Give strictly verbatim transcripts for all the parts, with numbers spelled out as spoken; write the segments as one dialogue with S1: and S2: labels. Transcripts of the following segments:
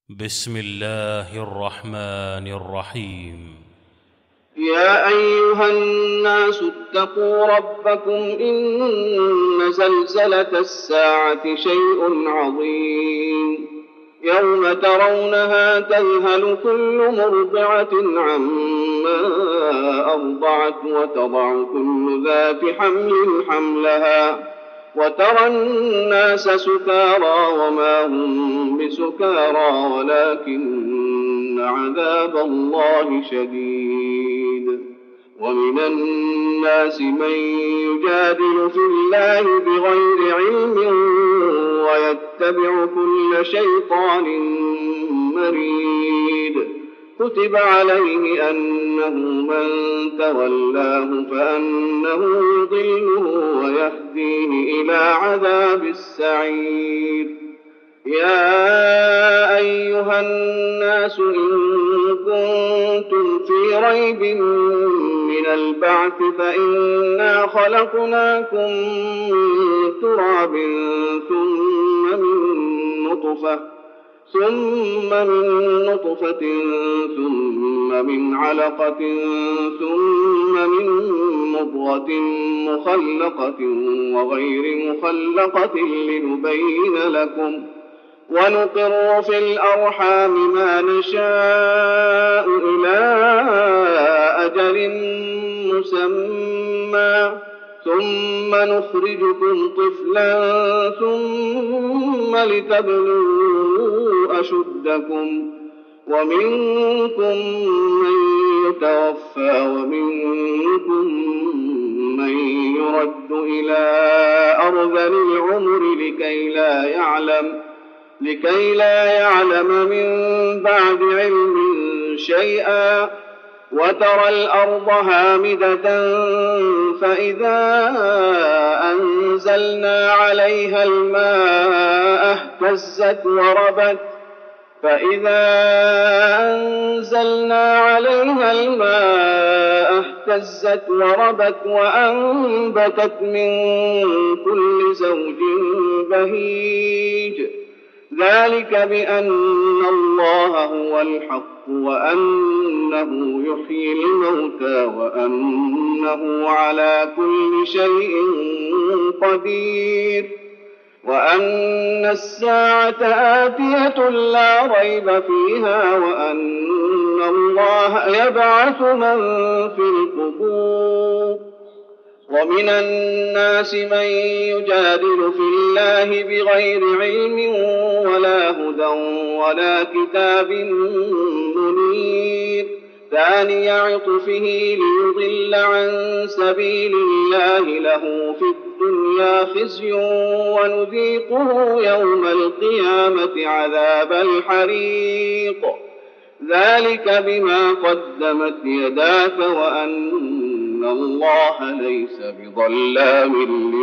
S1: بسم الله الرحمن الرحيم.
S2: يا أيها الناس اتقوا ربكم إن زلزلة الساعة شيء عظيم يوم ترونها تذهل كل مرضعة عما أرضعت وتضع كل ذات حمل حملها وترى الناس سكارى وما هم بسكارى ولكن عذاب الله شديد. ومن الناس من يجادل في الله بغير علم ويتبع كل شيطان مريد. كتب عليه أنه من تولاه فأنه يضله ويهديه إلى عذاب السعير. يا أيها الناس إن كنتم في ريب من البعث فإنا خلقناكم من تراب ثم من نطفة ثم من نطفة ثم من علقة ثم من مضغة مخلقة وغير مخلقة لنبين لكم ونقر في الأرحام ما نشاء إلى أجل مسمى ثم نخرجكم طفلا ثم لتبلغوا أشدكم ومنكم من يتوفى ومنكم من يرد إلى أرذل العمر لكي لا يعلم لكي لا يعلم من بعد علم شيئا. وترى الأرض هامدة فإذا أنزلنا عليها الماء اهتزت وربت فإذا أنزلنا عليها الماء اهتزت وربت وأنبتت من كل زوج بهيج. ذلك بأن الله هو الحق وأنه يحيي الموتى وأنه على كل شيء قدير وأن الساعة آتية لا ريب فيها وأن الله يبعث من في القبور. ومن الناس من يجادل في الله بغير علم ولا هدى ولا كتاب منير. ثاني عطفه ليضل عن سبيل الله له في الدنيا خزي ونذيقه يوم القيامة عذاب الحريق. ذلك بما قدمت يداك وأن إن الله ليس بظلام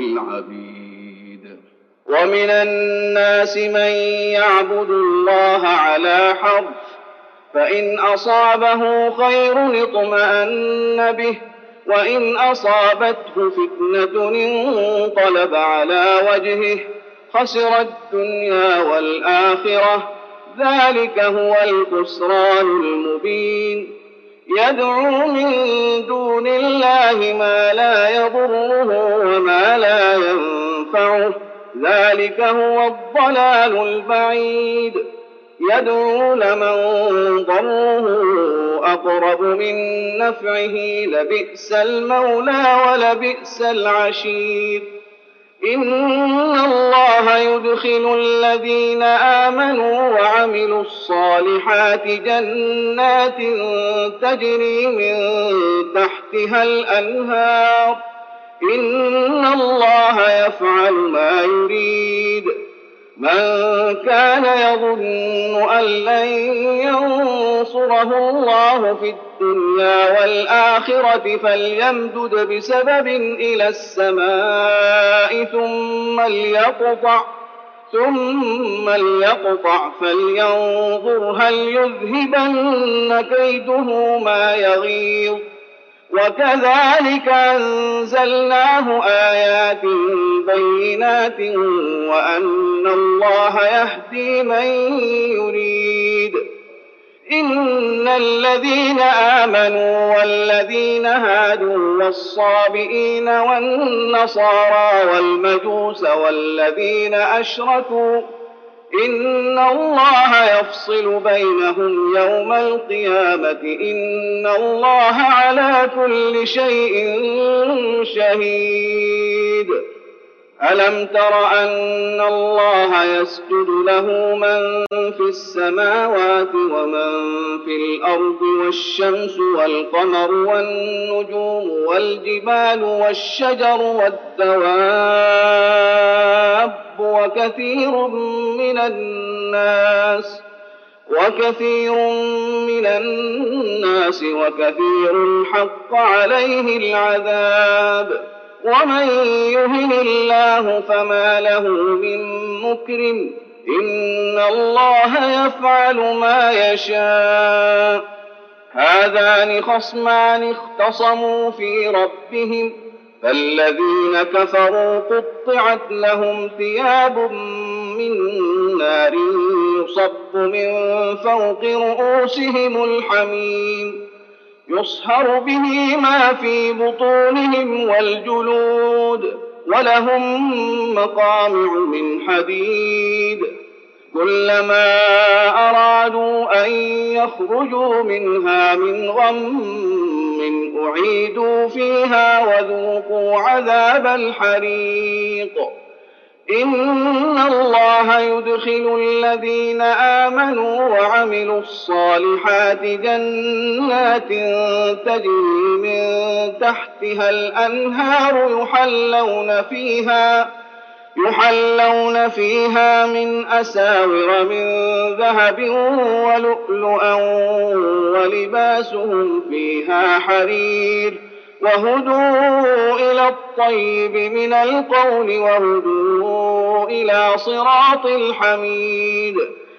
S2: للعبيد. ومن الناس من يعبد الله على حرف فإن أصابه خير اطمأن به وإن أصابته فتنة انقلب على وجهه خسر الدنيا والآخرة. ذلك هو الخسران المبين. يدعو من دون الله ما لا يضره وما لا ينفعه ذلك هو الضلال البعيد. يدعو لمن ضره أقرب من نفعه لبئس المولى ولبئس العشير. إن الله يدخل الذين آمنوا وعملوا الصالحات جنات تجري من تحتها الأنهار. إن الله يفعل ما يريد. من كان يظن أن لن ينصره الله في الدنيا والآخرة فليمدد بسبب إلى السماء ثم ليقطع ثم ليقطع فلينظر هل يذهبن كيده ما يغيظ. وكذلك أنزلناه آيات بينات وأن الله يهدي من يريد إن الذين آمنوا والذين هادوا والصابئين والنصارى والمجوس والذين أشركوا إن الله يفصل بينهم يوم القيامة إن الله على كل شيء شهيد. ألم تر أن الله يسجد له من في السماوات ومن في الأرض والشمس والقمر والنجوم والجبال والشجر والدواب وكثير من الناس وكثير من الناس وكثير حق عليه العذاب ومن يهن الله فما له من مكرم إن الله يفعل ما يشاء. هذان خصمان اختصموا في ربهم فالذين كفروا قطعت لهم ثياب من نار يصب من فوق رؤوسهم الحميم يصهر به ما في بطونهم والجلود ولهم مقامع من حديد كلما أرادوا أن يخرجوا منها من غم أعيدوا فيها وذوقوا عذاب الحريق. إن الله يدخل الذين آمنوا وعملوا الصالحات جنات تجري من تحتها الأنهار يحلون فيها يحلون فيها من أساور من ذهب ولؤلؤا ولباسهم فيها حرير وهدوا إلى الطيب من القول وهدوا إلى صراط الحميد.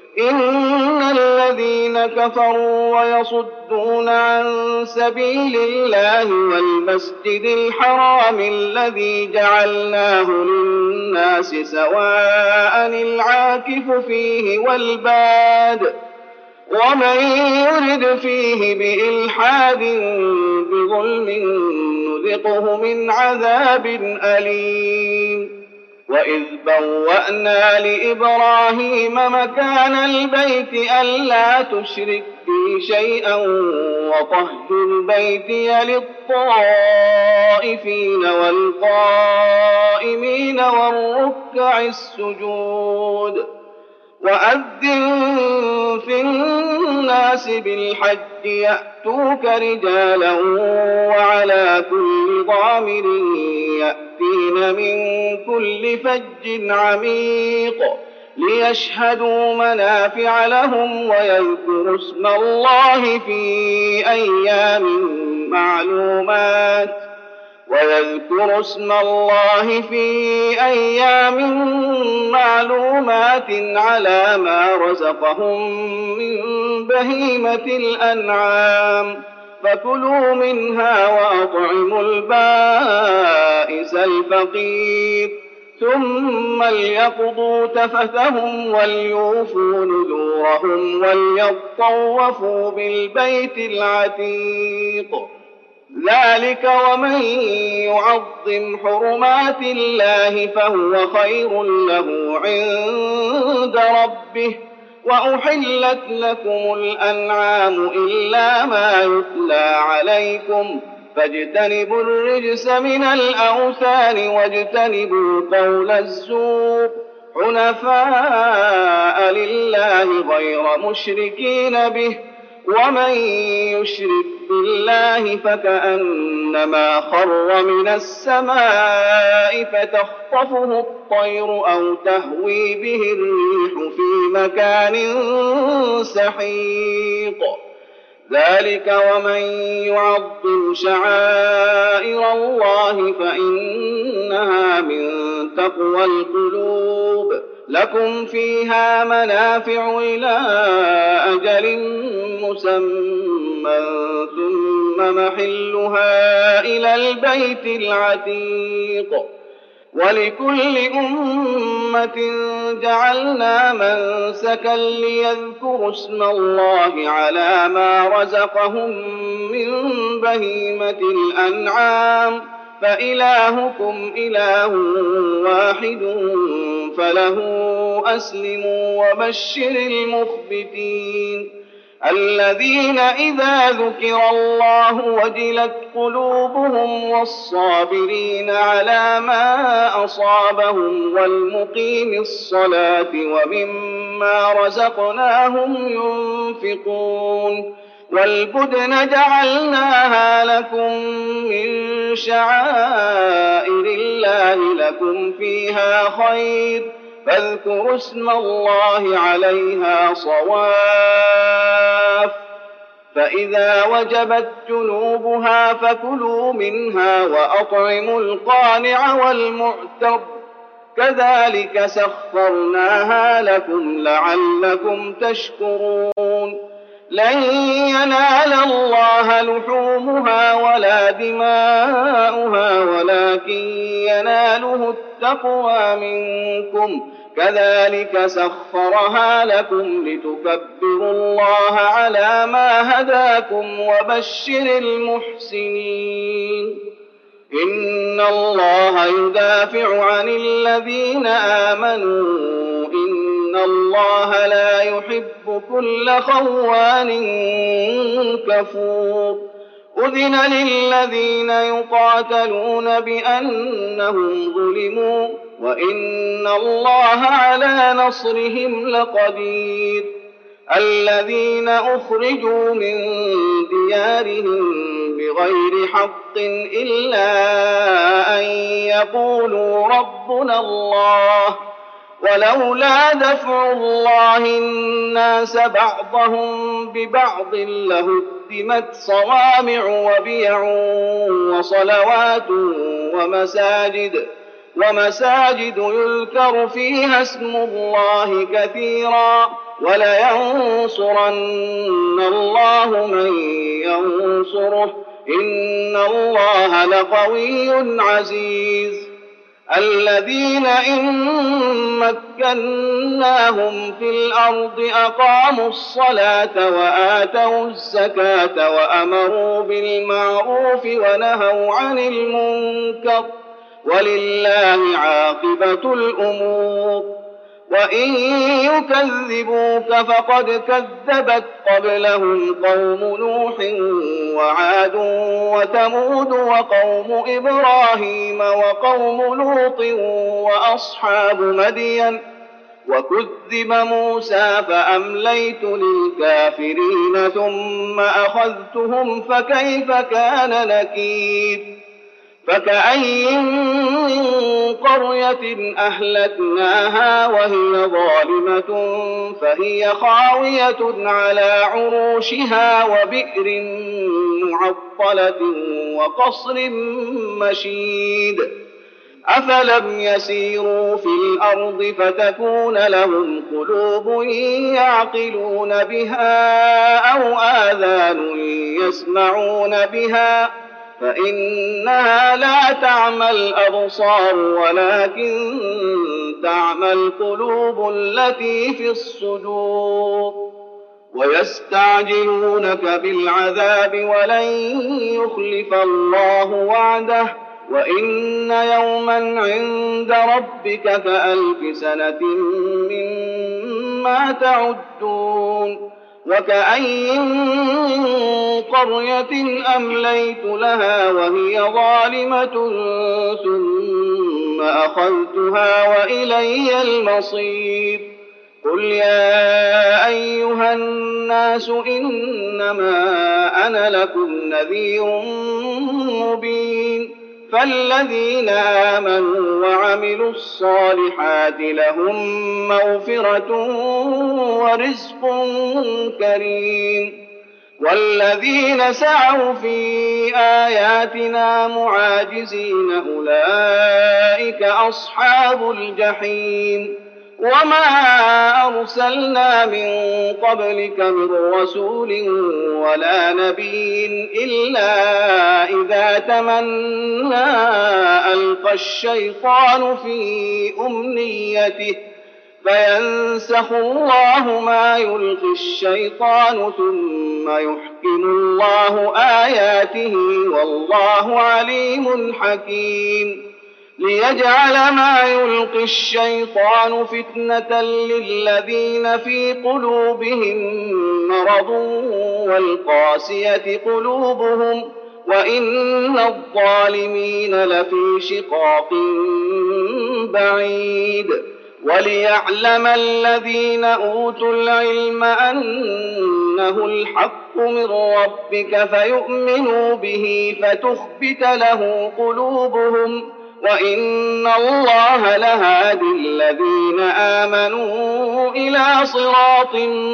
S2: إن الذين كفروا ويصدون عن سبيل الله والمسجد الحرام الذي جعلناه للناس سواء العاكف فيه والباد ومن يرد فيه بإلحاد بظلم نذقه من عذاب أليم. وإذ بوأنا لإبراهيم مكان البيت ألا تشرك بي شيئا وطهر بيتي للطائفين والقائمين والركع السجود. وأذن في الناس بالحج يأتوك رجالا وعلى كل ضامر يأتين من كل فج عميق ليشهدوا منافع لهم ويذكروا اسم الله في أيام معلومات ويذكر اسم الله في أيام معلومات على ما رزقهم من بهيمة الأنعام فكلوا منها وأطعموا البائس الفقير ثم ليقضوا تفثهم وليوفوا نذورهم وليطوفوا بالبيت العتيق. ذلك ومن يعظم حرمات الله فهو خير له عند ربه. وأحلت لكم الأنعام إلا ما يتلى عليكم فاجتنبوا الرجس من الأوثان واجتنبوا قول الزور حنفاء لله غير مشركين به ومن يشرك بالله فكأنما خر من السماء فتخطفه الطير أو تهوي به الريح في مكان سحيق. ذلك ومن يعظم شعائر الله فإنها من تقوى القلوب. لكم فيها منافع إلى أجل مسمى ثم محلها إلى البيت العتيق. ولكل أمة جعلنا منسكا ليذكروا اسم الله على ما رزقهم من بهيمة الأنعام فإلهكم إله واحد فله أسلموا وبشر المخبتين الذين إذا ذكر الله وجلت قلوبهم والصابرين على ما أصابهم والمقيم الصلاة ومما رزقناهم ينفقون والبدن جعلناها لكم من شعائر الله لكم فيها خير فاذكروا اسم الله عليها صواف فإذا وجبت جنوبها فكلوا منها وأطعموا القانع والمعتر كذلك سخرناها لكم لعلكم تشكرون لن ينال الله لحومها ولا دماؤها ولكن يناله التقوى منكم كذلك سخرها لكم لتكبروا الله على ما هداكم وبشر المحسنين إن الله يدافع عن الذين آمنوا إن الله لا يحب كل خوان كفور أذن للذين يقاتلون بأنهم ظلموا وإن الله على نصرهم لقدير الذين أخرجوا من ديارهم بغير حق إلا أن يقولوا ربنا الله ولولا دفع الله الناس بعضهم ببعض لهدمت صوامع وبيع وصلوات ومساجد ومساجد يذكر فيها اسم الله كثيرا ولينصرن الله من ينصره إن الله لقوي عزيز الذين إن مكناهم في الأرض أقاموا الصلاة وآتوا الزكاة وأمروا بالمعروف ونهوا عن المنكر ولله عاقبة الأمور وإن يكذبوك فقد كذبت قبلهم قوم نوح وعاد وثمود وقوم إبراهيم وقوم لوط وأصحاب مدين وكذب موسى فأمليت للكافرين ثم أخذتهم فكيف كان نكير فكأي من قرية أهلكناها وهي ظالمة فهي خاوية على عروشها وبئر معطلة وقصر مشيد أفلم يسيروا في الأرض فتكون لهم قلوب يعقلون بها أو آذان يسمعون بها فإنها لا تعمى الأبصار ولكن تعمى القلوب التي في الصدور ويستعجلونك بالعذاب ولن يخلف الله وعده وإن يوما عند ربك كألف سنة مما تعدون وكأي من قرية أمليت لها وهي ظالمة ثم أخذتها وإلي المصير قل يا أيها الناس إنما أنا لكم نذير مبين فالذين آمنوا وعملوا الصالحات لهم مغفرة ورزق كريم والذين سعوا في آياتنا معاجزين أولئك أصحاب الجحيم وما أرسلنا من قبلك من رسول ولا نبي إلا إذا تمنى ألقى الشيطان في أمنيته فينسخ الله ما يلقي الشيطان ثم يحكم الله آياته والله عليم حكيم ليجعل ما يلقي الشيطان فتنة للذين في قلوبهم مرض والقاسية قلوبهم وإن الظالمين لفي شقاق بعيد وليعلم الذين أوتوا العلم أنه الحق من ربك فيؤمنوا به فتخبت له قلوبهم وإن الله لهادي الذين آمنوا إلى صراط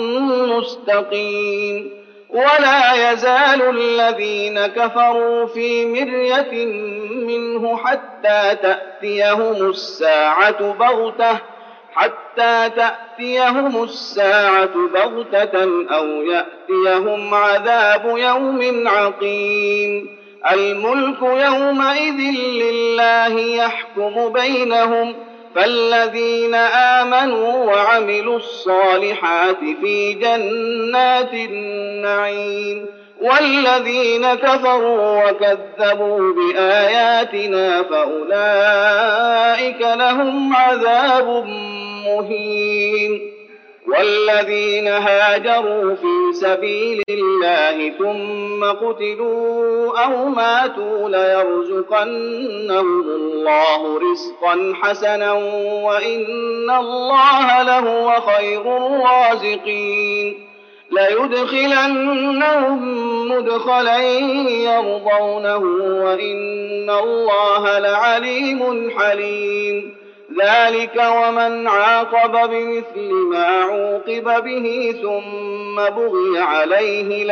S2: مستقيم ولا يزال الذين كفروا في مرية منه حتى تأتيهم الساعة بغتة حتى تأتيهم الساعة بغتة أو يأتيهم عذاب يوم عقيم الملك يومئذ لله يحكم بينهم فالذين آمنوا وعملوا الصالحات في جنات النعيم والذين كفروا وكذبوا بآياتنا فأولئك لهم عذاب مهين والذين هاجروا في سبيل الله ثم قتلوا أو ماتوا ليرزقنهم الله رزقا حسنا وإن الله لهو خير الرازقين ليدخلنهم مدخلا يرضونه وإن الله لعليم حليم ذلك ومن عاقب بمثل ما عوقب به ثم بغي عليه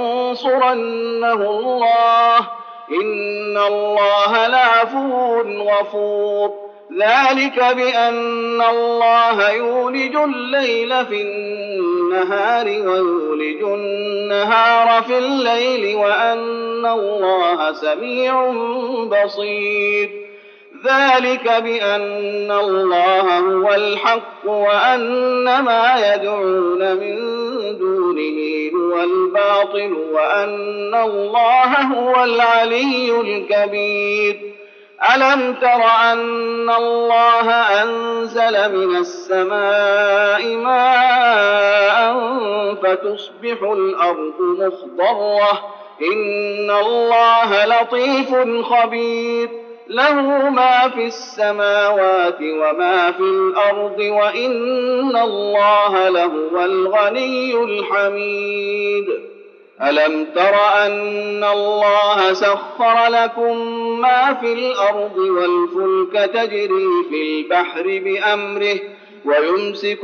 S2: لينصرنه الله إن الله لعفو غفور ذلك بأن الله يولج الليل في النهار ويولج النهار في الليل وأن الله سميع بصير ذلك بأن الله هو الحق وأن ما يدعون من دونه هو الباطل وأن الله هو العلي الكبير ألم تر أن الله أنزل من السماء ماء فتصبح الأرض مخضرة إن الله لطيف خبير له ما في السماوات وما في الأرض وإن الله لهو الغني الحميد ألم تر أن الله سخر لكم ما في الأرض والفلك تجري في البحر بأمره ويمسك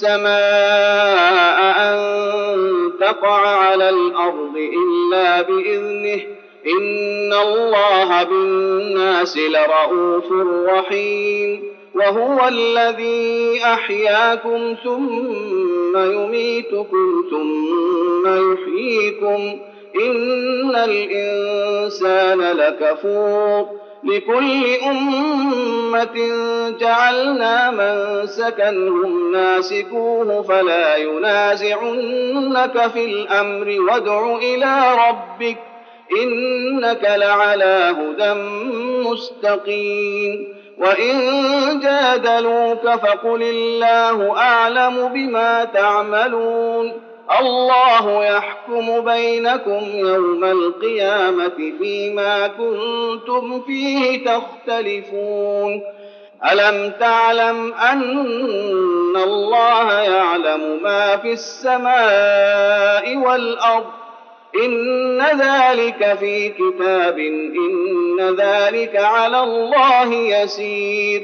S2: السماء أن تقع على الأرض إلا بإذنه إن الله بالناس لرءوف رحيم وهو الذي أحياكم ثم يميتكم ثم يحييكم إن الإنسان لكفور لكل أمة جعلنا منسكا هم ناسكوه فلا ينازعنك في الأمر وادع إلى ربك إنك لعلى هدى مستقيم وإن جادلوك فقل الله أعلم بما تعملون الله يحكم بينكم يوم القيامة فيما كنتم فيه تختلفون ألم تعلم أن الله يعلم ما في السماء والأرض إن ذلك في كتاب إن ذلك على الله يسير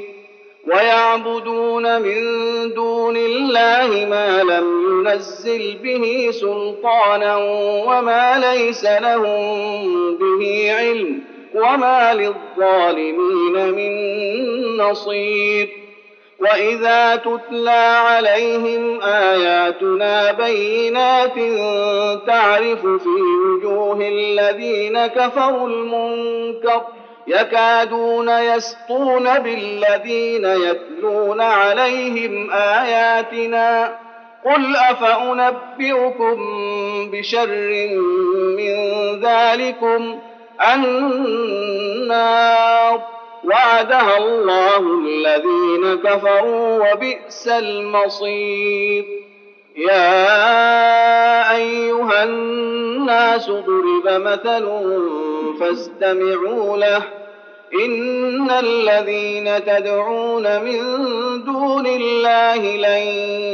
S2: ويعبدون من دون الله ما لم ينزل به سلطانا وما ليس لهم به علم وما للظالمين من نصير وإذا تتلى عليهم آياتنا بينات تعرف في وجوه الذين كفروا المنكر يكادون يسطون بالذين يتلون عليهم آياتنا قل أفأنبئكم بشر من ذلكم النار وعدها الله الذين كفروا وبئس المصير. يا أيها الناس ضرب مثل فاستمعوا له إن الذين تدعون من دون الله لن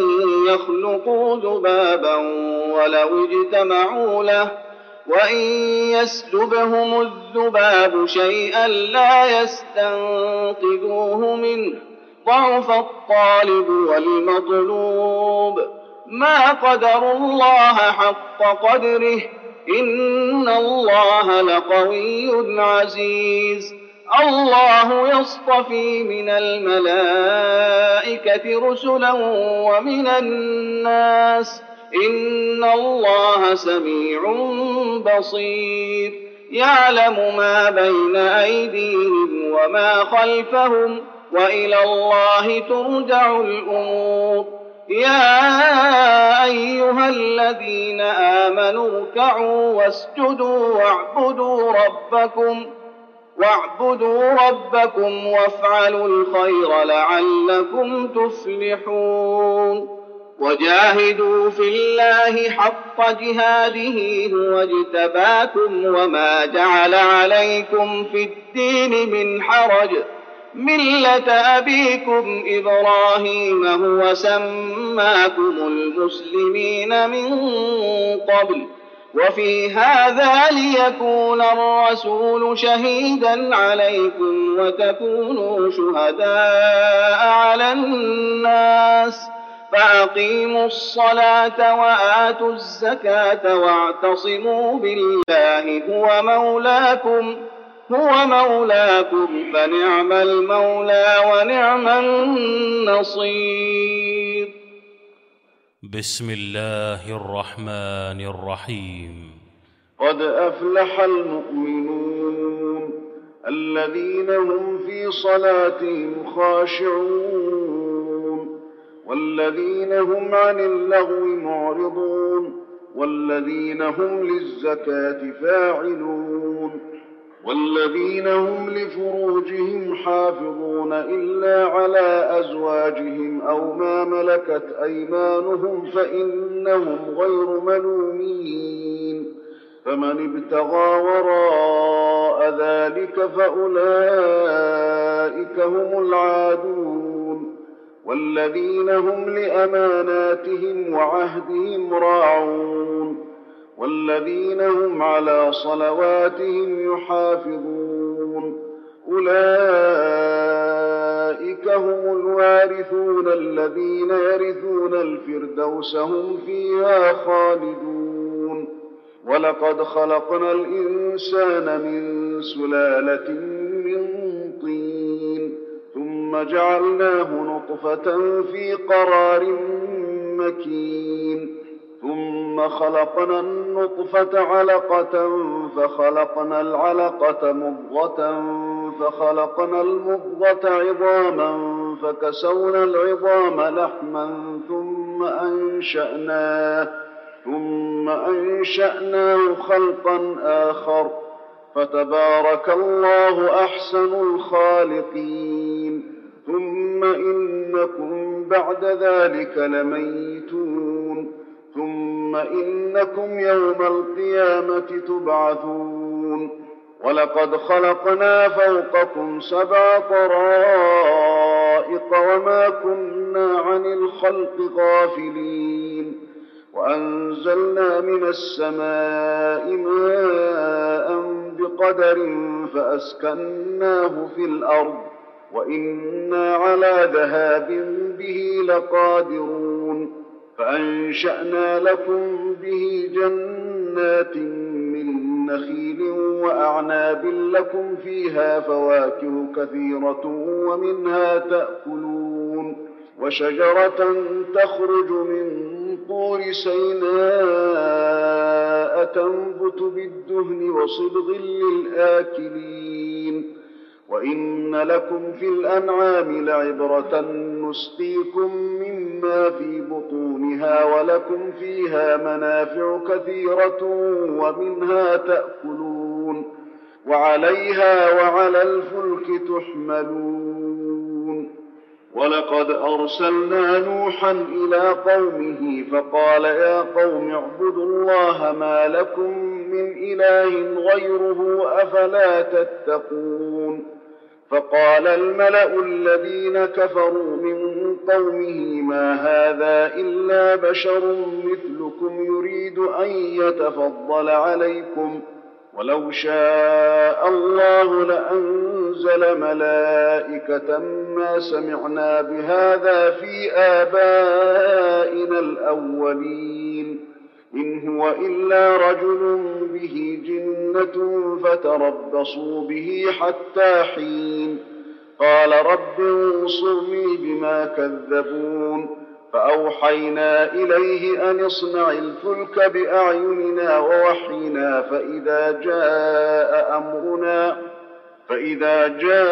S2: يخلقوا ذبابا ولو اجتمعوا له وإن يسلبهم الذباب شيئا لا يستنقذوه منه ضعف الطالب والمطلوب ما قدروا الله حق قدره إن الله لقوي عزيز. الله يصطفي من الملائكة رسلا ومن الناس إن الله سميع بصير يعلم ما بين أيديهم وما خلفهم وإلى الله ترجع الأمور. يا أيها الذين آمنوا اركعوا واسجدوا واعبدوا ربكم واعبدوا ربكم وافعلوا الخير لعلكم تفلحون. وجاهدوا في الله حق جهاده هو اجتباكم وما جعل عليكم في الدين من حرج ملة أبيكم إبراهيم هو سماكم المسلمين من قبل وفي هذا ليكون الرسول شهيدا عليكم وتكونوا شهداء على الناس فأقيموا الصلاة وآتوا الزكاة واعتصموا بالله هو مولاكم هو مولاكم فنعم المولى ونعم النصير.
S1: بسم الله الرحمن الرحيم.
S3: قد أفلح المؤمنون الذين هم في صلاتهم خاشعون والذين هم عن اللغو معرضون والذين هم للزكاة فاعلون والذين هم لفروجهم حافظون إلا على أزواجهم أو ما ملكت أيمانهم فإنهم غير ملومين فمن ابتغى وراء ذلك فأولئك هم العادون والذين هم لأماناتهم وعهدهم راعون والذين هم على صلواتهم يحافظون أولئك هم الوارثون الذين يرثون الفردوس هم فيها خالدون. ولقد خلقنا الإنسان من سلالة من طين ثم جعلناه نطفة في قرار مكين ثم خلقنا النطفة علقة فخلقنا العلقة مضغة فخلقنا المضغة عظاما فكسونا العظام لحما ثم أنشأناه ثم أنشأناه خلقا آخر فتبارك الله أحسن الخالقين. ثم إنكم بعد ذلك لميتون ثم إنكم يوم القيامة تبعثون. ولقد خلقنا فوقكم سبع طرائق وما كنا عن الخلق غافلين وأنزلنا من السماء ماء بقدر فأسكناه في الأرض وإنا على ذهاب به لقادرون فأنشأنا لكم به جنات من نخيل وأعناب لكم فيها فواكه كثيرة ومنها تأكلون وشجرة تخرج من طور سيناء تنبت بالدهن وصبغ للآكلين وإن لكم في الأنعام لعبرة نسقيكم مما في بطونها ولكم فيها منافع كثيرة ومنها تأكلون وعليها وعلى الفلك تحملون. ولقد أرسلنا نوحا إلى قومه فقال يا قوم اعبدوا الله ما لكم من إله غيره أفلا تتقون. فقال الملأ الذين كفروا من قومه ما هذا إلا بشر مثلكم يريد أن يتفضل عليكم ولو شاء الله لأنزل ملائكة ما سمعنا بهذا في آبائنا الأولين إن هو إلا رجل به جنة فتربصوا به حتى حين. قال رب انصرني بما كذبون فأوحينا إليه أن اصنع الفلك بأعيننا ووحينا فإذا جاء أمرنا فإذا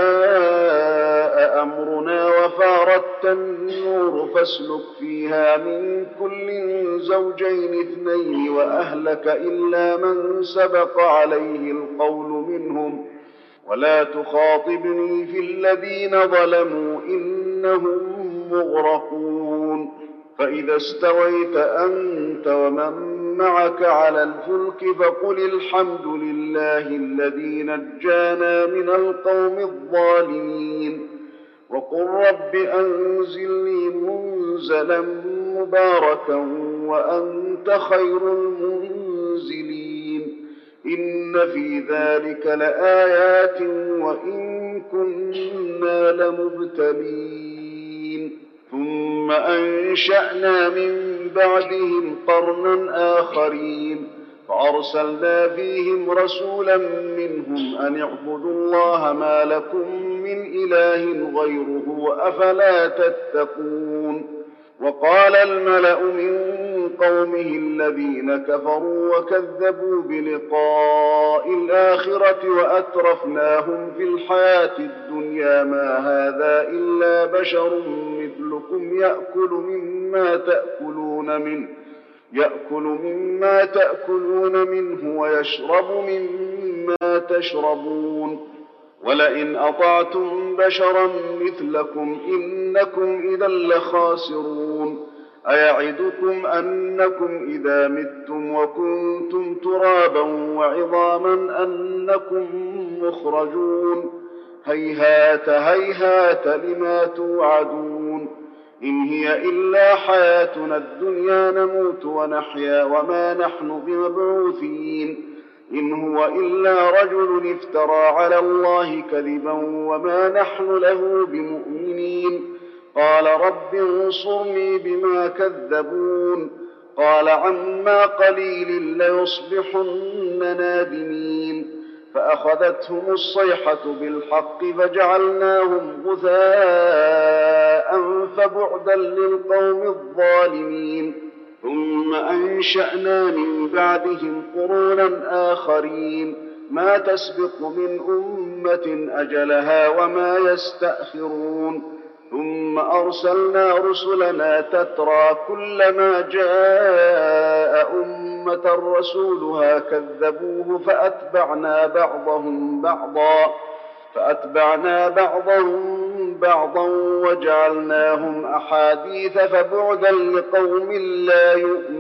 S3: جاء أمرنا وفارت النور فاسلك فيها من كل زوجين اثنين وأهلك إلا من سبق عليه القول منهم ولا تخاطبني في الذين ظلموا إنهم مغرقون. فإذا استويت أنت ومن معك على الفلك فقل الحمد لله الذي نجانا من القوم الظالمين وقل رب أنزلني منزلا مباركا وأنت خير المنزلين. إن في ذلك لآيات وإن كنا لمبتلين. ثم أنشأنا من بعدهم قرنا آخرين فأرسلنا فيهم رسولا منهم أن اعبدوا الله ما لكم من إله غيره أفلا تتقون. وقال الملأ من قومه الذين كفروا وكذبوا بلقاء الآخرة وأترفناهم في الحياة الدنيا ما هذا إلا بشر مثلكم يأكل مما تأكلون منه يأكل مما تأكلون منه ويشرب مما تشربون ولئن أطعتم بشرا مثلكم إنكم إذا لخاسرون. أيعدكم أنكم إذا متم وكنتم ترابا وعظاما أنكم مخرجون هيهات هيهات لما توعدون. إن هي إلا حياتنا الدنيا نموت ونحيا وما نحن بمبعوثين. إن هو إلا رجل افترى على الله كذبا وما نحن له بمؤمنين. قال رب انصرني بما كذبون. قال عما قليل ليصبحن نادمين. فأخذتهم الصيحة بالحق فجعلناهم غثاء فبعدا للقوم الظالمين. ثم أنشأنا من بعدهم قرونا آخرين ما تسبق من أمة أجلها وما يستأخرون. ثم أرسلنا رسلنا تترى كلما جاء أمة رسولها كذبوه فأتبعنا بعضهم بعضا فأتبعنا بعضهم بعضا وجعلناهم أحاديث فبعدا لقوم لا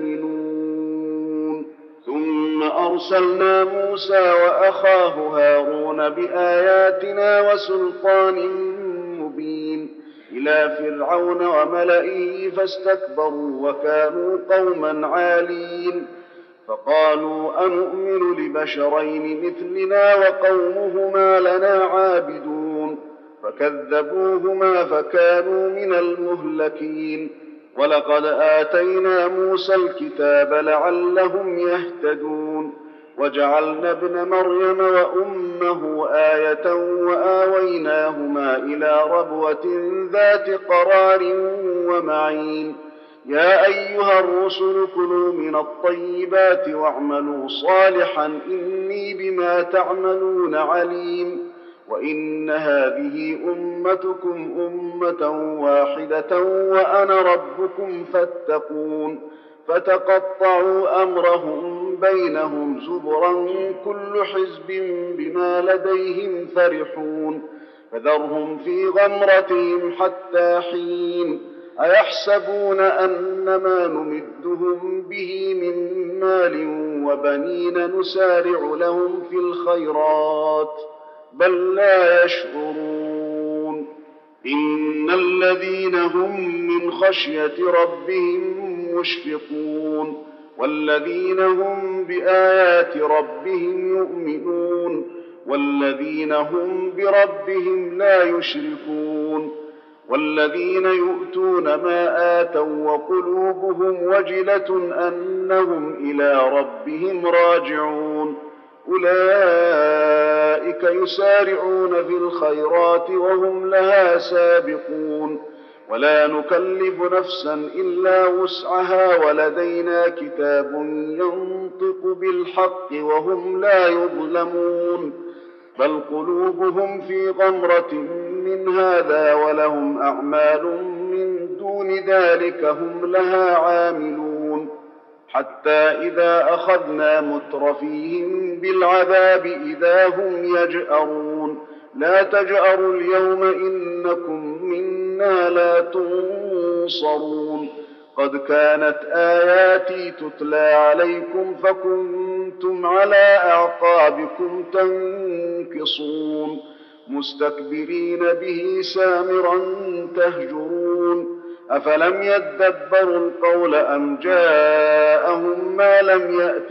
S3: يؤمنون. ثم أرسلنا موسى وأخاه هارون بآياتنا وسلطان مبين إلى فرعون وملئه فاستكبروا وكانوا قوما عالين. فقالوا أنؤمن لبشرين مثلنا وقومهما لنا عابدون فكذبوهما فكانوا من المهلكين. ولقد آتينا موسى الكتاب لعلهم يهتدون. وجعلنا ابن مريم وأمه آية وآويناهما إلى ربوة ذات قرار ومعين يا أيها الرسل كلوا من الطيبات واعملوا صالحا إني بما تعملون عليم وإن هذه أمتكم أمة واحدة وأنا ربكم فاتقون فتقطعوا أمرهم بينهم زبرا كل حزب بما لديهم فرحون فذرهم في غمرتهم حتى حين أيحسبون أن ما نمدهم به من مال وبنين نسارع لهم في الخيرات بل لا يشعرون إن الذين هم من خشية ربهم مشفقون والذين هم بآيات ربهم يؤمنون والذين هم بربهم لا يشركون والذين يؤتون ما آتوا وقلوبهم وجلة أنهم إلى ربهم راجعون أولئك يسارعون في الخيرات وهم لها سابقون ولا نكلف نفسا إلا وسعها ولدينا كتاب ينطق بالحق وهم لا يظلمون بل قلوبهم في غمرة من هذا ولهم أعمال من دون ذلك هم لها عاملون حتى إذا أخذنا مترفيهم بالعذاب إذا هم يجأرون لا تجأروا اليوم إنكم منا لا تنصرون قد كانت آياتي تتلى عليكم فكنتم على أعقابكم تنكصون مستكبرين به سامرا تهجرون أفلم يدبروا القول أم جاءهم ما لم يأت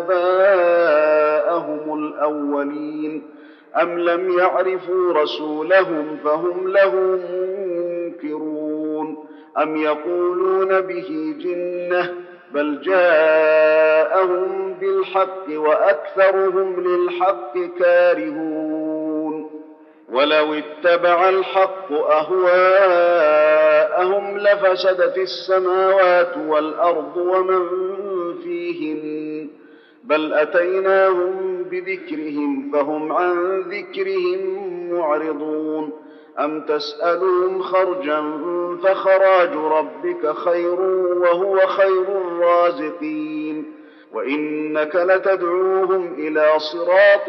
S3: آباءهم الأولين أم لم يعرفوا رسولهم فهم له منكرون أم يقولون به جنة بل جاءهم بالحق وأكثرهم للحق كارهون ولو اتبع الحق أهواءهم لفسدت السماوات والأرض ومن فيهن بل أتيناهم بذكرهم فهم عن ذكرهم معرضون أم تسألهم خرجا فخراج ربك خير وهو خير الرازقين وإنك لتدعوهم إلى صراط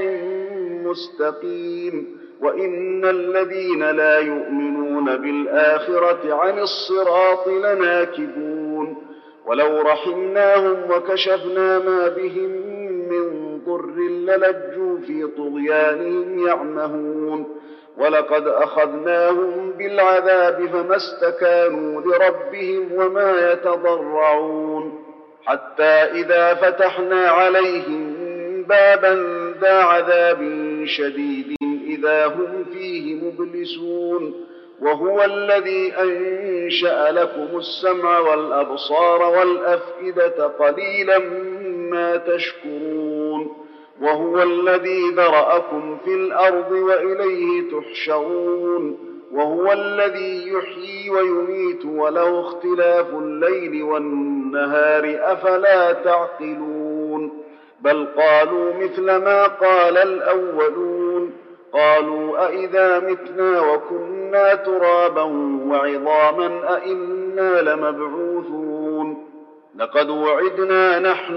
S3: مستقيم وإن الذين لا يؤمنون بالآخرة عن الصراط لناكبون ولو رحمناهم وكشفنا ما بهم من ضر للجوا في طغيانهم يعمهون ولقد أخذناهم بالعذاب فما استكانوا لربهم وما يتضرعون حتى إذا فتحنا عليهم بابا ذا عذاب شديد إذا هم فيه مبلسون وهو الذي أنشأ لكم السمع والأبصار والأفئدة قليلا ما تشكرون وهو الذي ذرأكم في الأرض وإليه تحشرون وهو الذي يحيي ويميت وله اختلاف الليل والنهار أفلا تعقلون بل قالوا مثل ما قال الأولون قالوا أئذا متنا وكنا ترابا وعظاما أئنا لمبعوثون لقد وعدنا نحن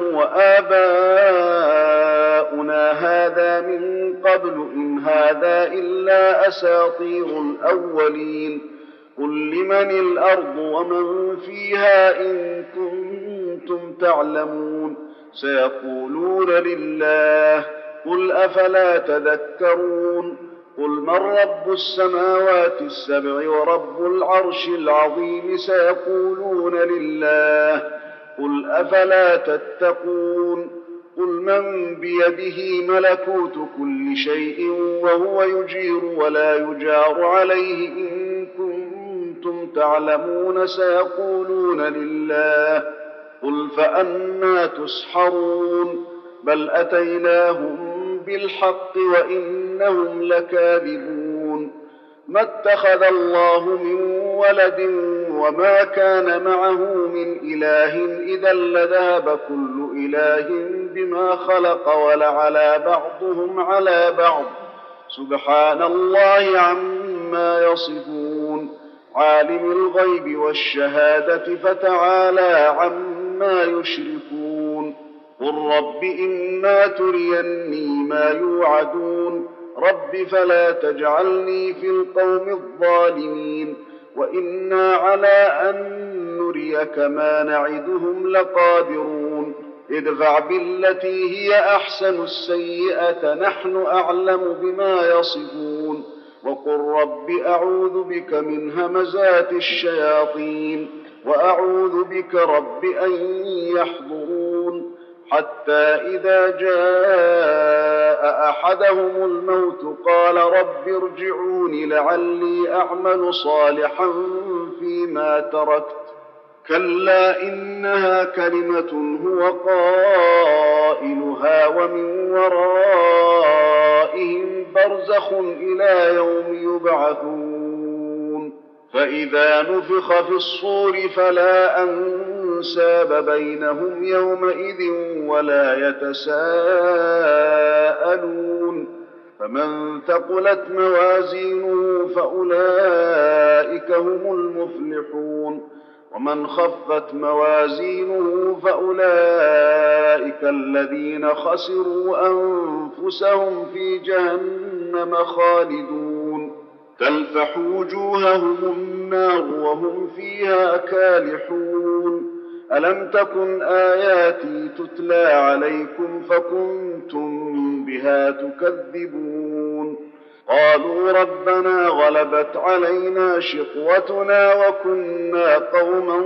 S3: وآباؤنا هذا من قبل إن هذا إلا أساطير الأولين قل لمن الأرض ومن فيها إن كنتم تعلمون سيقولون لله قل أفلا تذكرون قل من رب السماوات السبع ورب العرش العظيم سيقولون لله قل أفلا تتقون قل من بيده ملكوت كل شيء وهو يجير ولا يجار عليه إن كنتم تعلمون سيقولون لله قل فأنى تسحرون بل أتيناهم بالحق وإنهم لكاذبون ما اتخذ الله من ولد وما كان معه من إله إذا لذهب كل إله بما خلق ولعلى بعضهم على بعض سبحان الله عما يصفون عالم الغيب والشهادة فتعالى عما يشركون قل رب إما تريني ما يوعدون رب فلا تجعلني في القوم الظالمين وإنا على أن نريك ما نعدهم لقادرون ادفع بالتي هي أحسن السيئة نحن أعلم بما يصفون وقل رب أعوذ بك من همزات الشياطين وأعوذ بك رب أن يحضرون حتى إذا جاء أحدهم الموت قال رب ارجعون لعلي أعمل صالحا فيما تركت كلا إنها كلمة هو قائلها ومن ورائهم برزخ إلى يوم يبعثون فإذا نفخ في الصور فلا أنساب بينهم يومئذ ولا يتساءلون فمن ثقلت موازينه فأولئك هم المفلحون ومن خفت موازينه فأولئك الذين خسروا أنفسهم في جهنم خالدون تلفح وجوههم النار وهم فيها كالحون ألم تكن آياتي تتلى عليكم فكنتم بها تكذبون قالوا ربنا غلبت علينا شقوتنا وكنا قوما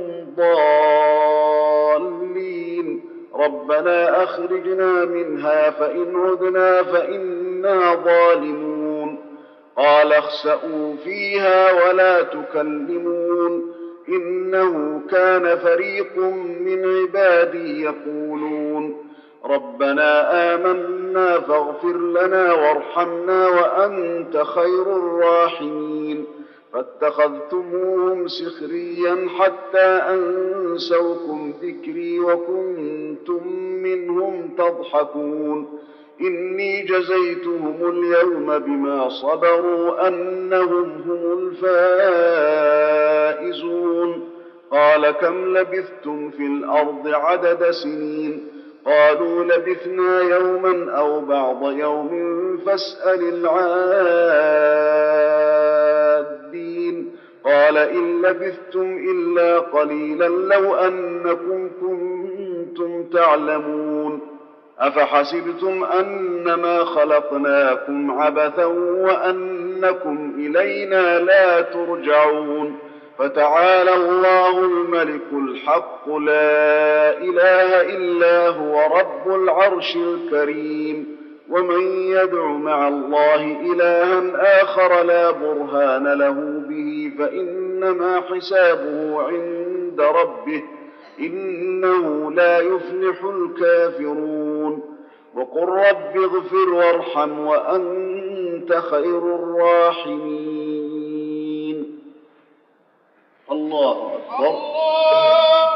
S3: ضالين ربنا أخرجنا منها فإن عدنا فإنا ظالمون قال اخسئوا فيها ولا تكلمون إنه كان فريق من عبادي يقولون ربنا آمنا فاغفر لنا وارحمنا وأنت خير الراحمين فاتخذتموهم سخريا حتى أنسوكم ذكري وكنتم منهم تضحكون إني جزيتهم اليوم بما صبروا أنهم هم الفائزون قال كم لبثتم في الأرض عدد سنين قالوا لبثنا يوما أو بعض يوم فاسأل العادين قال إن لبثتم إلا قليلا لو أنكم كنتم تعلمون أفحسبتم أنما خلقناكم عبثا وأنكم إلينا لا ترجعون فتعالى الله الملك الحق لا إله إلا هو رب العرش الكريم ومن يدع مع الله إلها آخر لا برهان له به فإنما حسابه عند ربه إنه لا يفلح الكافرون وقل رب اغفر وارحم وأنت خير الراحمين الله أكبر.